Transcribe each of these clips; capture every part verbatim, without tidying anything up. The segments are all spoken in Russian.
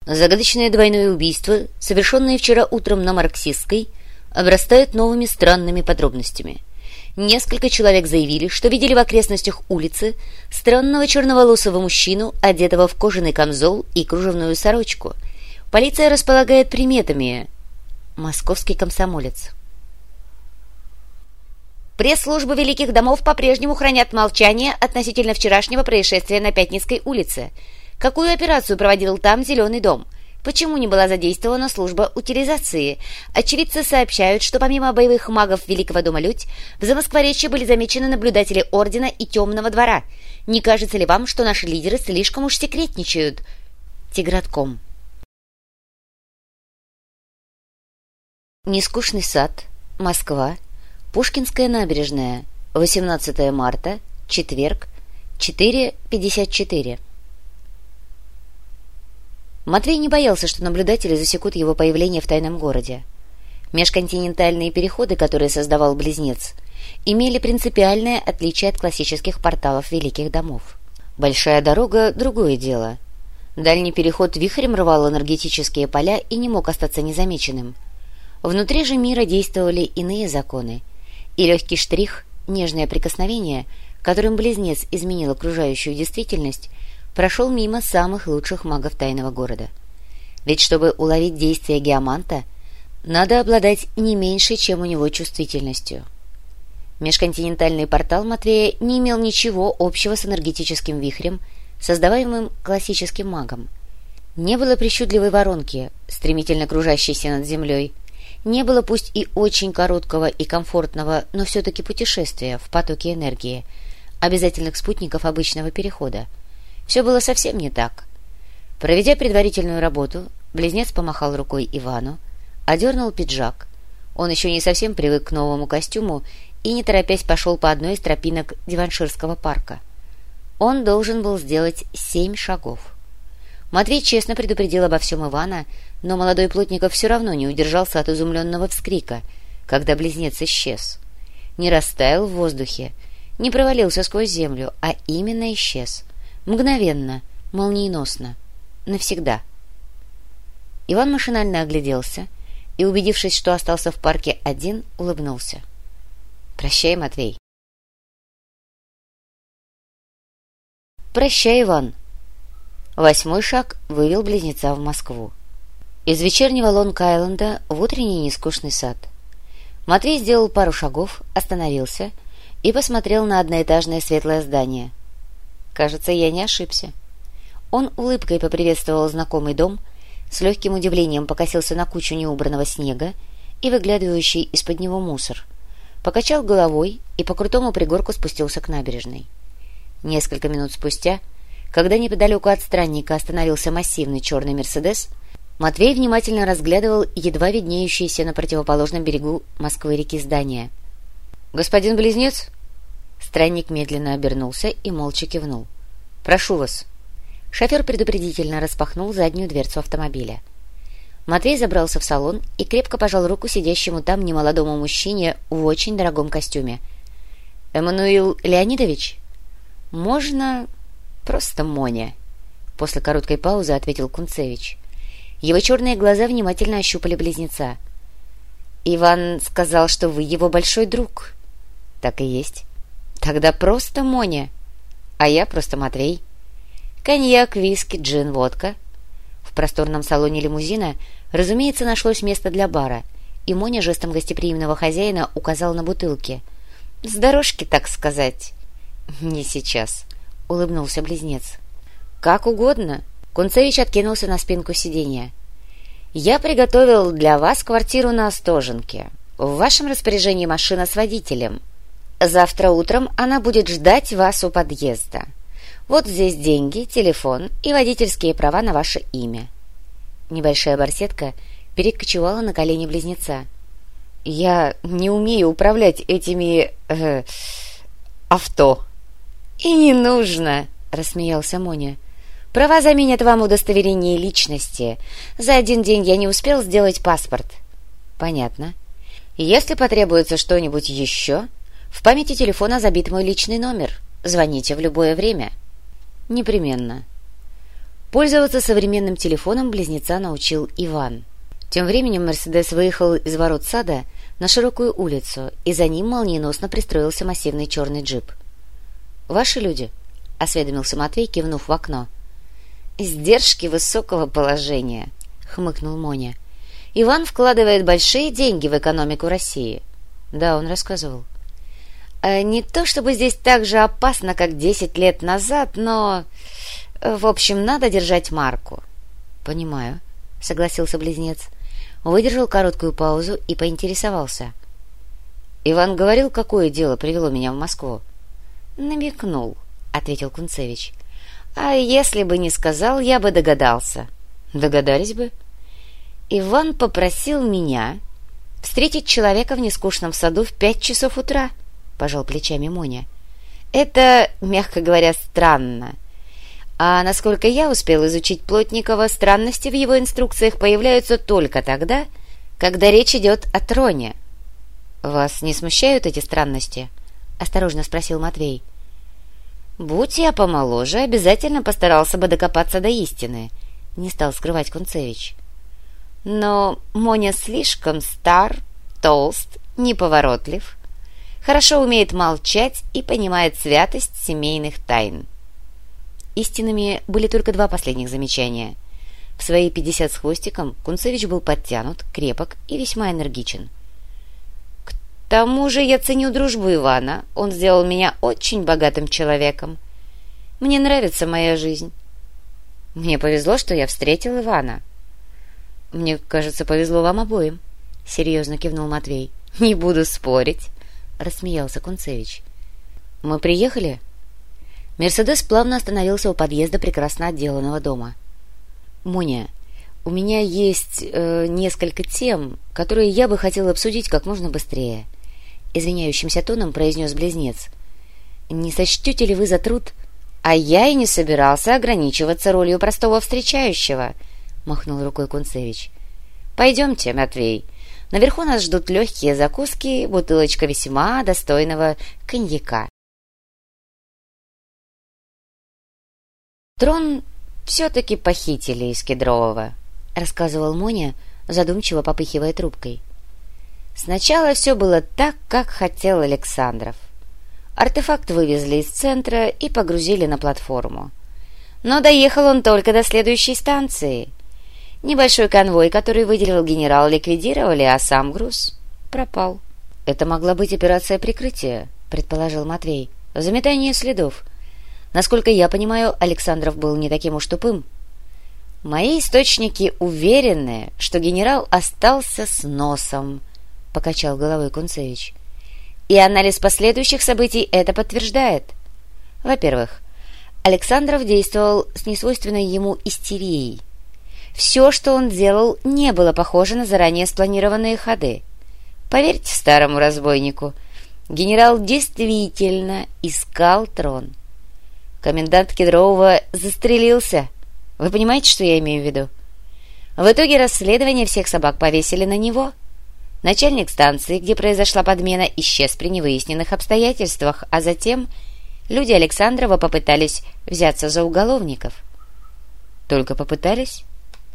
Загадочное двойное убийство, совершенное вчера утром на Марксистской, обрастает новыми странными подробностями. Несколько человек заявили, что видели в окрестностях улицы странного черноволосого мужчину, одетого в кожаный камзол и кружевную сорочку. Полиция располагает приметами. Московский комсомолец. Пресс-службы Великих домов по-прежнему хранят молчание относительно вчерашнего происшествия на Пятницкой улице. Какую операцию проводил там Зеленый дом? Почему не была задействована служба утилизации? Очевидцы сообщают, что помимо боевых магов Великого дома Людь, в Замоскворечье были замечены наблюдатели Ордена и Темного двора. Не кажется ли вам, что наши лидеры слишком уж секретничают? Тигратком. Нескучный сад, Москва, Пушкинская набережная, восемнадцатое марта, четверг, четыре пятьдесят четыре. Матвей не боялся, что наблюдатели засекут его появление в тайном городе. Межконтинентальные переходы, которые создавал Близнец, имели принципиальное отличие от классических порталов Великих домов. Большая дорога — другое дело. Дальний переход вихрем рвал энергетические поля и не мог остаться незамеченным. Внутри же мира действовали иные законы, и легкий штрих, нежное прикосновение, которым Близнец изменил окружающую действительность, прошел мимо самых лучших магов тайного города. Ведь чтобы уловить действие геоманта, надо обладать не меньшей, чем у него, чувствительностью. Межконтинентальный портал Матвея не имел ничего общего с энергетическим вихрем, создаваемым классическим магом. Не было причудливой воронки, стремительно кружащейся над землей. Не было пусть и очень короткого и комфортного, но все-таки путешествия в потоке энергии, обязательных спутников обычного перехода. Все было совсем не так. Проведя предварительную работу, Близнец помахал рукой Ивану, одернул пиджак. Он еще не совсем привык к новому костюму и, не торопясь, пошел по одной из тропинок Диванширского парка. Он должен был сделать семь шагов. Матвей честно предупредил обо всем Ивана, но молодой Плотников все равно не удержался от изумленного вскрика, когда Близнец исчез. Не растаял в воздухе, не провалился сквозь землю, а именно исчез. Мгновенно, молниеносно, навсегда. Иван машинально огляделся и, убедившись, что остался в парке один, улыбнулся. «Прощай, Матвей». «Прощай, Иван». Восьмой шаг вывел Близнеца в Москву. Из вечернего Лонг-Айленда в утренний нескучный сад. Матвей сделал пару шагов, остановился и посмотрел на одноэтажное светлое здание. Кажется, я не ошибся. Он улыбкой поприветствовал знакомый дом, с легким удивлением покосился на кучу неубранного снега и выглядывающий из-под него мусор, покачал головой и по крутому пригорку спустился к набережной. Несколько минут спустя, когда неподалеку от странника остановился массивный черный «Мерседес», Матвей внимательно разглядывал едва виднеющиеся на противоположном берегу Москвы-реки здания. «Господин Близнец?» Странник медленно обернулся и молча кивнул. «Прошу вас». Шофер предупредительно распахнул заднюю дверцу автомобиля. Матвей забрался в салон и крепко пожал руку сидящему там немолодому мужчине в очень дорогом костюме. «Эммануил Леонидович?» «Можно просто Моня», — после короткой паузы ответил Кунцевич. Его черные глаза внимательно ощупали Близнеца. «Иван сказал, что вы его большой друг». «Так и есть». «Тогда просто Моня, а я просто Матвей. Коньяк, виски, джин, водка». В просторном салоне лимузина, разумеется, нашлось место для бара, и Моня жестом гостеприимного хозяина указал на бутылки. «С дорожки, так сказать». «Не сейчас», — улыбнулся Близнец. «Как угодно». Кунцевич откинулся на спинку сиденья. «Я приготовил для вас квартиру на Остоженке. В вашем распоряжении машина с водителем. Завтра утром она будет ждать вас у подъезда. Вот здесь деньги, телефон и водительские права на ваше имя». Небольшая барсетка перекочевала на колени Близнеца. «Я не умею управлять этими... Э, авто». «И не нужно», — рассмеялся Моня. «Права заменят вам удостоверение личности. За один день я не успел сделать паспорт». «Понятно. Если потребуется что-нибудь еще, в памяти телефона забит мой личный номер. Звоните в любое время». «Непременно». Пользоваться современным телефоном близнеца научил Иван. Тем временем «Мерседес» выехал из ворот сада на широкую улицу, и за ним молниеносно пристроился массивный черный джип. «Ваши люди?» — осведомился Матвей, кивнув в окно. «Издержки высокого положения», — хмыкнул Моня. «Иван вкладывает большие деньги в экономику России». «Да, он рассказывал». «Не то чтобы здесь так же опасно, как десять лет назад, но... В общем, надо держать марку». «Понимаю», — согласился близнец. Выдержал короткую паузу и поинтересовался. «Иван говорил, какое дело привело меня в Москву?» «Намекнул», — ответил Кунцевич. «А если бы не сказал, я бы догадался». «Догадались бы?» «Иван попросил меня встретить человека в нескучном саду в пять часов утра», — пожал плечами Моня. «Это, мягко говоря, странно. А насколько я успел изучить Плотникова, странности в его инструкциях появляются только тогда, когда речь идет о троне». «Вас не смущают эти странности?» — осторожно спросил Матвей. «Будь я помоложе, обязательно постарался бы докопаться до истины», — не стал скрывать Кунцевич. «Но Моня слишком стар, толст, неповоротлив, хорошо умеет молчать и понимает святость семейных тайн». Истинными были только два последних замечания. В свои пятьдесят с хвостиком Кунцевич был подтянут, крепок и весьма энергичен. «К тому же я ценю дружбу Ивана. Он сделал меня очень богатым человеком. Мне нравится моя жизнь. Мне повезло, что я встретил Ивана». «Мне кажется, повезло вам обоим», — серьезно кивнул Матвей. «Не буду спорить», — рассмеялся Кунцевич. «Мы приехали?» «Мерседес» плавно остановился у подъезда прекрасно отделанного дома. «Моня, у меня есть э, несколько тем, которые я бы хотел обсудить как можно быстрее», — извиняющимся тоном произнес близнец. «Не сочтете ли вы за труд?» «А я и не собирался ограничиваться ролью простого встречающего», — махнул рукой Кунцевич. «Пойдемте, Матвей. Наверху нас ждут легкие закуски, бутылочка весьма достойного коньяка». «Трон все-таки похитили из Кедрового», — рассказывал Моня, задумчиво попыхивая трубкой. «Сначала все было так, как хотел Александров. Артефакт вывезли из центра и погрузили на платформу. Но доехал он только до следующей станции. Небольшой конвой, который выделил генерал, ликвидировали, а сам груз пропал». «Это могла быть операция прикрытия», — предположил Матвей. «Заметание следов. Насколько я понимаю, Александров был не таким уж тупым». «Мои источники уверены, что генерал остался с носом», — покачал головой Кунцевич. «И анализ последующих событий это подтверждает. Во-первых, Александров действовал с несвойственной ему истерией. Все, что он делал, не было похоже на заранее спланированные ходы. Поверьте старому разбойнику, генерал действительно искал трон. Комендант Кедрового застрелился. Вы понимаете, что я имею в виду? В итоге расследование всех собак повесили на него. Начальник станции, где произошла подмена, исчез при невыясненных обстоятельствах, а затем люди Александрова попытались взяться за уголовников». «Только попытались?»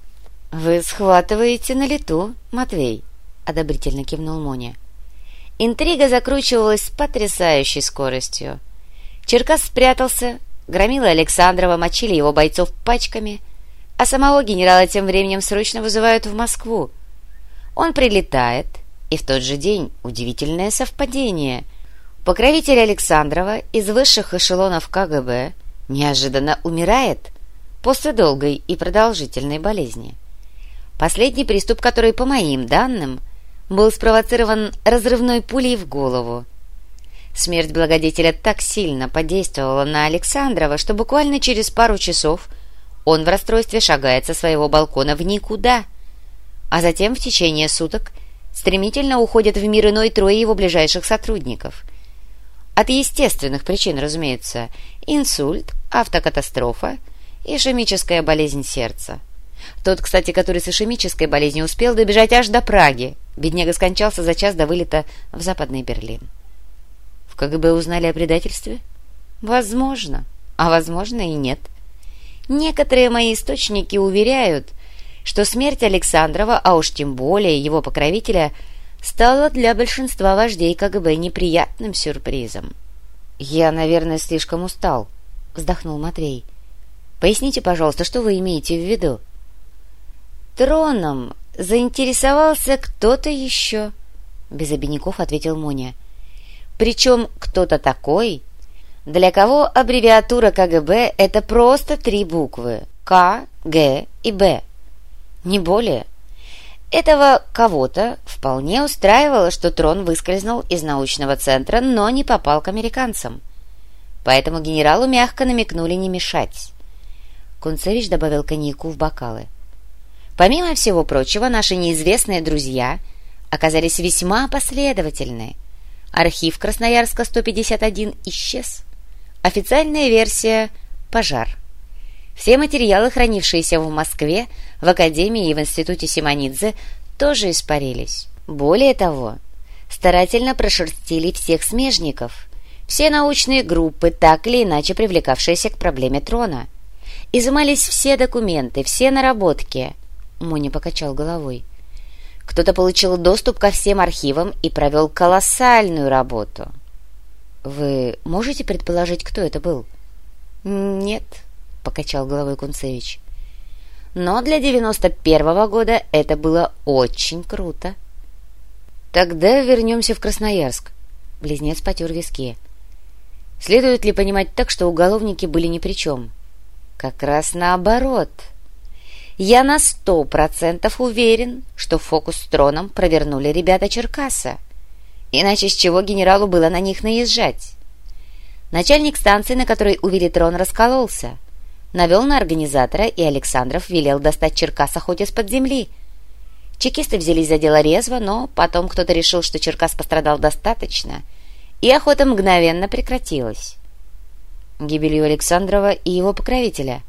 «Вы схватываете на лету, Матвей», — одобрительно кивнул Моня. Интрига закручивалась с потрясающей скоростью. Черкас спрятался, громилы Александрова мочили его бойцов пачками, а самого генерала тем временем срочно вызывают в Москву. Он прилетает, и в тот же день, удивительное совпадение, покровитель Александрова из высших эшелонов ка гэ бэ неожиданно умирает после долгой и продолжительной болезни. Последний приступ, который, по моим данным, был спровоцирован разрывной пулей в голову. Смерть благодетеля так сильно подействовала на Александрова, что буквально через пару часов он в расстройстве шагает со своего балкона в никуда, а затем в течение суток стремительно уходят в мир иной трое его ближайших сотрудников. От естественных причин, разумеется: инсульт, автокатастрофа, ишемическая болезнь сердца. Тот, кстати, который с ишемической болезнью успел добежать аж до Праги. Бедняга скончался за час до вылета в Западный Берлин. В ка гэ бэ узнали о предательстве? Возможно, а возможно и нет. Некоторые мои источники уверяют, что смерть Александрова, а уж тем более его покровителя, стала для большинства вождей КГБ неприятным сюрпризом. «Я, наверное, слишком устал», — вздохнул Матвей. «Поясните, пожалуйста, что вы имеете в виду?» «Троном заинтересовался кто-то еще», — без обиняков ответил Моня. «Причем кто-то такой, для кого аббревиатура КГБ — это просто три буквы — К, Г и Б. Не более. Этого кого-то вполне устраивало, что Трон выскользнул из научного центра, но не попал к американцам. Поэтому генералу мягко намекнули не мешать». Кунцевич добавил коньяку в бокалы. «Помимо всего прочего, наши неизвестные друзья оказались весьма последовательны. Архив Красноярска сто пятьдесят один исчез. Официальная версия — пожар. Все материалы, хранившиеся в Москве, в Академии и в Институте Симонидзе, тоже испарились. Более того, старательно прошерстили всех смежников, все научные группы, так или иначе привлекавшиеся к проблеме Трона. Изымались все документы, все наработки». Моня покачал головой. «Кто-то получил доступ ко всем архивам и провел колоссальную работу». «Вы можете предположить, кто это был?» «Нет», — покачал головой Кунцевич. «Но для девяносто первого года это было очень круто». «Тогда вернемся в Красноярск». Близнец потер виски. «Следует ли понимать так, что уголовники были ни при чем?» «Как раз наоборот. Я на сто процентов уверен, что фокус с Троном провернули ребята Черкасса. Иначе с чего генералу было на них наезжать? Начальник станции, на которой увели Трон, раскололся. Навел на организатора, и Александров велел достать Черкасса хоть из-под земли. Чекисты взялись за дело резво, но потом кто-то решил, что Черкасс пострадал достаточно, и охота мгновенно прекратилась». «Гибелью Александрова и его покровителя?»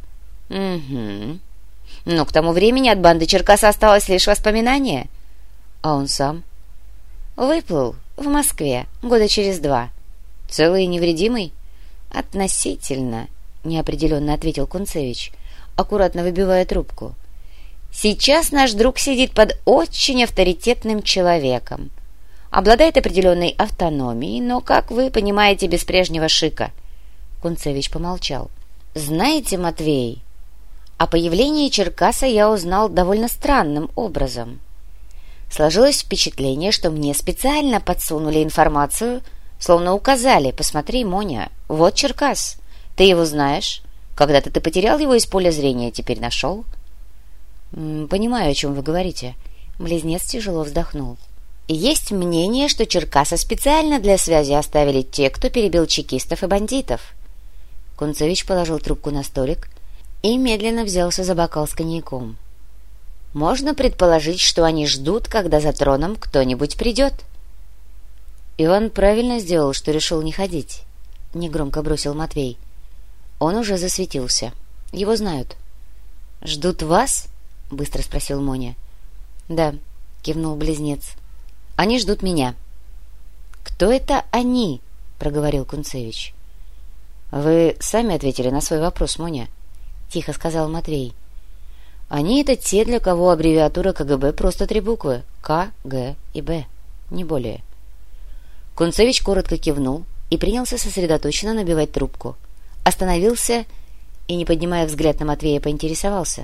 «Угу. Но к тому времени от банды Черкасса осталось лишь воспоминание». «А он сам?» «Выплыл в Москве года через два». «Целый и невредимый?» «Относительно», — неопределенно ответил Кунцевич, аккуратно выбивая трубку. «Сейчас наш друг сидит под очень авторитетным человеком. Обладает определенной автономией, но, как вы понимаете, без прежнего шика». Кунцевич помолчал. «Знаете, Матвей, о появлении Черкасса я узнал довольно странным образом. Сложилось впечатление, что мне специально подсунули информацию, словно указали: посмотри, Моня, вот Черкасс, ты его знаешь, когда-то ты потерял его из поля зрения, теперь нашел». «Понимаю, о чем вы говорите». Близнец тяжело вздохнул. «Есть мнение, что Черкасса специально для связи оставили те, кто перебил чекистов и бандитов». Кунцевич положил трубку на столик и медленно взялся за бокал с коньяком. «Можно предположить, что они ждут, когда за Троном кто-нибудь придет». «Иван правильно сделал, что решил не ходить», — негромко бросил Матвей. «Он уже засветился. Его знают». «Ждут вас?» — быстро спросил Моня. «Да», — кивнул близнец. «Они ждут меня». «Кто это они?» — проговорил Кунцевич. «Вы сами ответили на свой вопрос, Моня», — тихо сказал Матвей. «Они — это те, для кого аббревиатура КГБ просто три буквы — К, Г и Б, не более». Кунцевич коротко кивнул и принялся сосредоточенно набивать трубку. Остановился и, не поднимая взгляд на Матвея, поинтересовался.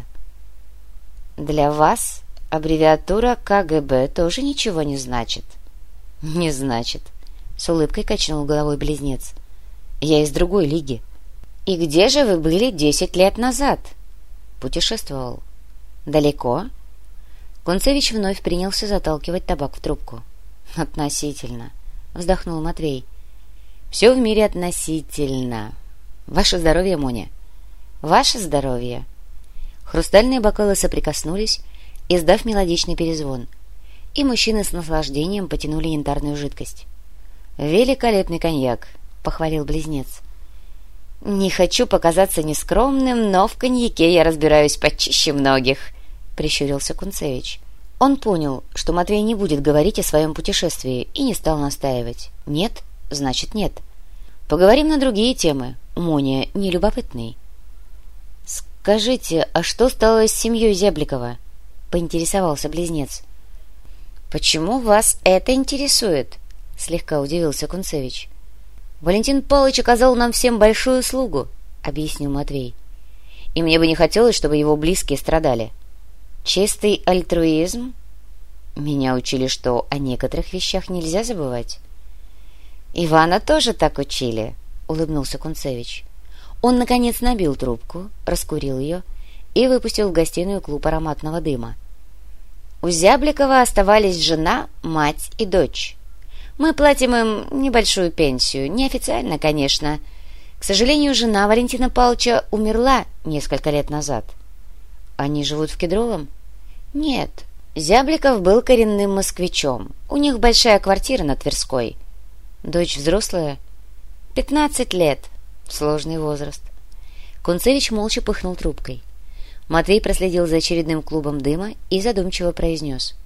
«Для вас аббревиатура КГБ тоже ничего не значит?» «Не значит», — с улыбкой качнул головой близнец. «Я из другой лиги». «И где же вы были десять лет назад?» «Путешествовал». «Далеко?» Кунцевич вновь принялся заталкивать табак в трубку. «Относительно», — вздохнул Матвей. «Все в мире относительно. Ваше здоровье, Моня». «Ваше здоровье». Хрустальные бокалы соприкоснулись, издав мелодичный перезвон, и мужчины с наслаждением потянули янтарную жидкость. «Великолепный коньяк», — похвалил близнец. «Не хочу показаться нескромным, но в коньяке я разбираюсь почище многих», — прищурился Кунцевич. Он понял, что Матвей не будет говорить о своем путешествии, и не стал настаивать. «Нет, значит нет. Поговорим на другие темы. Моня не любопытный». «С «Скажите, а что стало с семьей Зябликова?» — поинтересовался близнец. «Почему вас это интересует?» — слегка удивился Кунцевич. «Валентин Павлович оказал нам всем большую услугу», — объяснил Матвей. «И мне бы не хотелось, чтобы его близкие страдали. Чистый альтруизм? Меня учили, что о некоторых вещах нельзя забывать». «Ивана тоже так учили», — улыбнулся Кунцевич. Он, наконец, набил трубку, раскурил ее и выпустил в гостиную клуб ароматного дыма. «У Зябликова оставались жена, мать и дочь. Мы платим им небольшую пенсию, неофициально, конечно. К сожалению, жена Валентина Павловича умерла несколько лет назад». «Они живут в Кедровом?» «Нет, Зябликов был коренным москвичом. У них большая квартира на Тверской». «Дочь взрослая?» «Пятнадцать лет. Сложный возраст». Кунцевич молча пыхнул трубкой. Матвей проследил за очередным клубом дыма и задумчиво произнес.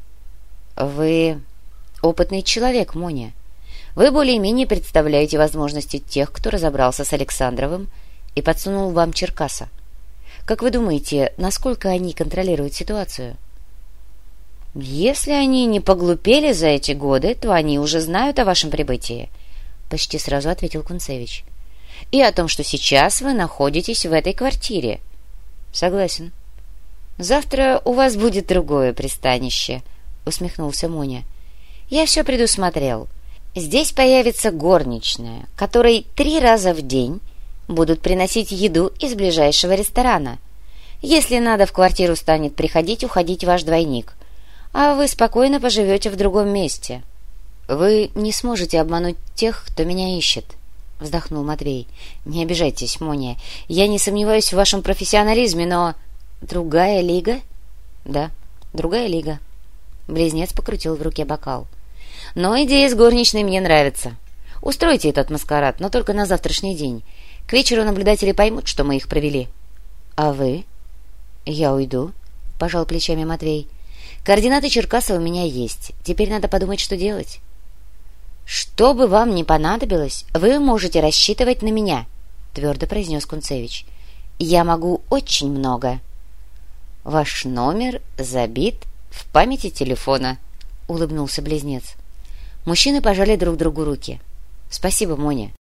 «Вы опытный человек, Моня. Вы более-менее представляете возможности тех, кто разобрался с Александровым и подсунул вам Черкаса. Как вы думаете, насколько они контролируют ситуацию?» «Если они не поглупели за эти годы, то они уже знают о вашем прибытии», — почти сразу ответил Кунцевич. «И о том, что сейчас вы находитесь в этой квартире». «Согласен». «Завтра у вас будет другое пристанище», — усмехнулся Моня. «Я все предусмотрел. Здесь появится горничная, которой три раза в день будут приносить еду из ближайшего ресторана. Если надо, в квартиру станет приходить-уходить ваш двойник, а вы спокойно поживете в другом месте». «Вы не сможете обмануть тех, кто меня ищет», — вздохнул Матвей. «Не обижайтесь, Моня. Я не сомневаюсь в вашем профессионализме, но...» «Другая лига?» «Да, другая лига». Близнец покрутил в руке бокал. «Но идея с горничной мне нравится. Устройте этот маскарад, но только на завтрашний день. К вечеру наблюдатели поймут, что мы их провели». «А вы?» «Я уйду», — пожал плечами Матвей. «Координаты Черкаса у меня есть. Теперь надо подумать, что делать». «Что бы вам ни понадобилось, вы можете рассчитывать на меня», — твердо произнес Кунцевич. «Я могу очень много». «Ваш номер забит в памяти телефона», — улыбнулся близнец. Мужчины пожали друг другу руки. «Спасибо, Моня».